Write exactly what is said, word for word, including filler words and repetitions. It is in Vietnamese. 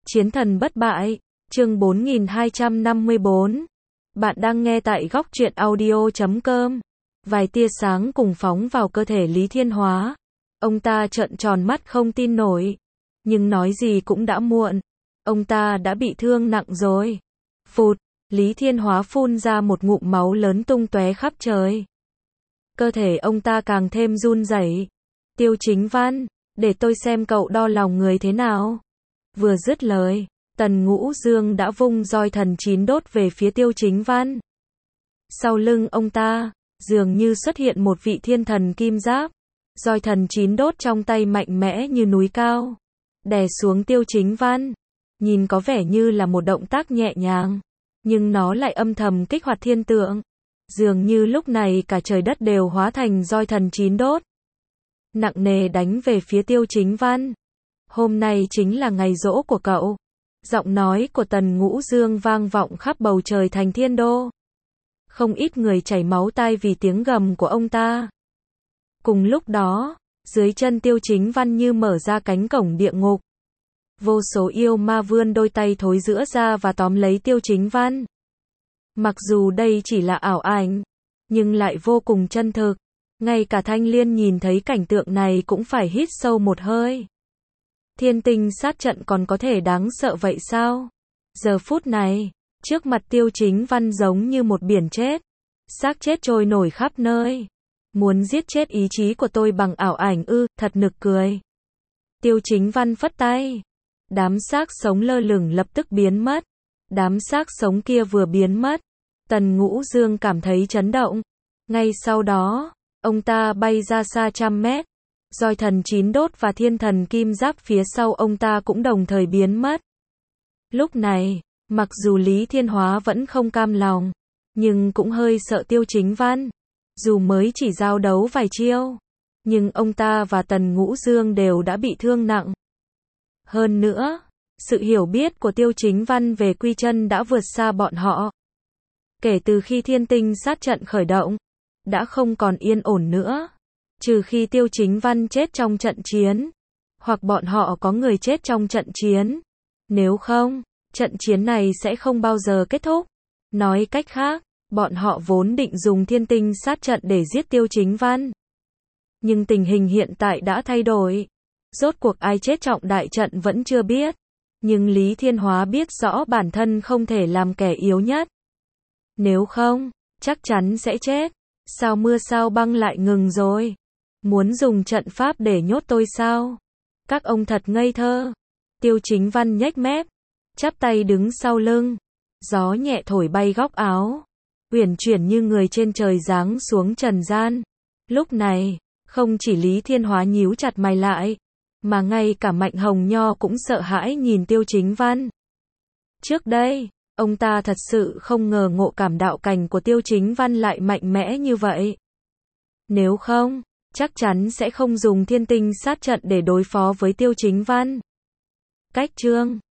Chiến thần bất bại, chương bốn nghìn hai trăm năm mươi bốn. Bạn đang nghe tại góc truyện audio chấm com. Vài tia sáng cùng phóng vào cơ thể Lý Thiên Hóa. Ông ta trợn tròn mắt không tin nổi. Nhưng nói gì cũng đã muộn. Ông ta đã bị thương nặng rồi. Phụt, Lý Thiên Hóa phun ra một ngụm máu lớn tung tóe khắp trời. Cơ thể ông ta càng thêm run rẩy. Tiêu Chính Văn, để tôi xem cậu đo lòng người thế nào. Vừa dứt lời, Tần Ngũ Dương đã vung roi thần chín đốt về phía Tiêu Chính Văn. Sau lưng ông ta, dường như xuất hiện một vị thiên thần kim giáp. Roi thần chín đốt trong tay mạnh mẽ như núi cao, đè xuống Tiêu Chính Văn. Nhìn có vẻ như là một động tác nhẹ nhàng, nhưng nó lại âm thầm kích hoạt thiên tượng. Dường như lúc này cả trời đất đều hóa thành roi thần chín đốt, nặng nề đánh về phía Tiêu Chính Văn. Hôm nay chính là ngày giỗ của cậu. Giọng nói của Tần Ngũ Dương vang vọng khắp bầu trời thành thiên đô. Không ít người chảy máu tai vì tiếng gầm của ông ta. Cùng lúc đó, dưới chân Tiêu Chính Văn như mở ra cánh cổng địa ngục. Vô số yêu ma vươn đôi tay thối rữa ra và tóm lấy Tiêu Chính Văn. Mặc dù đây chỉ là ảo ảnh, nhưng lại vô cùng chân thực. Ngay cả Thanh Liên nhìn thấy cảnh tượng này cũng phải hít sâu một hơi. Thiên tinh sát trận còn có thể đáng sợ vậy sao? Giờ phút này, trước mặt Tiêu Chính Văn giống như một biển chết. Xác chết trôi nổi khắp nơi. Muốn giết chết ý chí của tôi bằng ảo ảnh ư, thật nực cười. Tiêu Chính Văn phất tay. Đám xác sống lơ lửng lập tức biến mất. Đám xác sống kia vừa biến mất, Tần Ngũ Dương cảm thấy chấn động. Ngay sau đó, ông ta bay ra xa trăm mét. Roi thần chín đốt và thiên thần kim giáp phía sau ông ta cũng đồng thời biến mất. Lúc này, mặc dù Lý Thiên Hóa vẫn không cam lòng, nhưng cũng hơi sợ Tiêu Chính Văn. Dù mới chỉ giao đấu vài chiêu, nhưng ông ta và Tần Ngũ Dương đều đã bị thương nặng. Hơn nữa, sự hiểu biết của Tiêu Chính Văn về quy chân đã vượt xa bọn họ. Kể từ khi thiên tinh sát trận khởi động, đã không còn yên ổn nữa. Trừ khi Tiêu Chính Văn chết trong trận chiến, hoặc bọn họ có người chết trong trận chiến. Nếu không, trận chiến này sẽ không bao giờ kết thúc. Nói cách khác, bọn họ vốn định dùng thiên tinh sát trận để giết Tiêu Chính Văn. Nhưng tình hình hiện tại đã thay đổi. Rốt cuộc ai chết trọng đại trận vẫn chưa biết. Nhưng Lý Thiên Hóa biết rõ bản thân không thể làm kẻ yếu nhất. Nếu không, chắc chắn sẽ chết. Sao mưa sao băng lại ngừng rồi? Muốn dùng trận pháp để nhốt tôi sao? Các ông thật ngây thơ. Tiêu Chính Văn nhếch mép, chắp tay đứng sau lưng. Gió nhẹ thổi bay góc áo, uyển chuyển như người trên trời giáng xuống trần gian. Lúc này, không chỉ Lý Thiên Hóa nhíu chặt mày lại, mà ngay cả Mạnh Hồng Nho cũng sợ hãi nhìn Tiêu Chính Văn. Trước đây, ông ta thật sự không ngờ ngộ cảm đạo cảnh của Tiêu Chính Văn lại mạnh mẽ như vậy. Nếu không, chắc chắn sẽ không dùng thiên tinh sát trận để đối phó với Tiêu Chính Văn. Cách chương